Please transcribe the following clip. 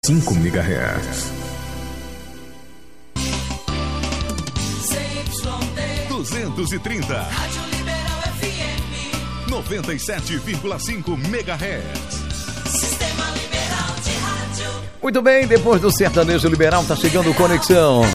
5 MHz. 230. Rádio Liberal FM. 97,5 MHz. Sistema Liberal de Rádio. Muito bem, depois do sertanejo liberal, tá chegando o Conexão.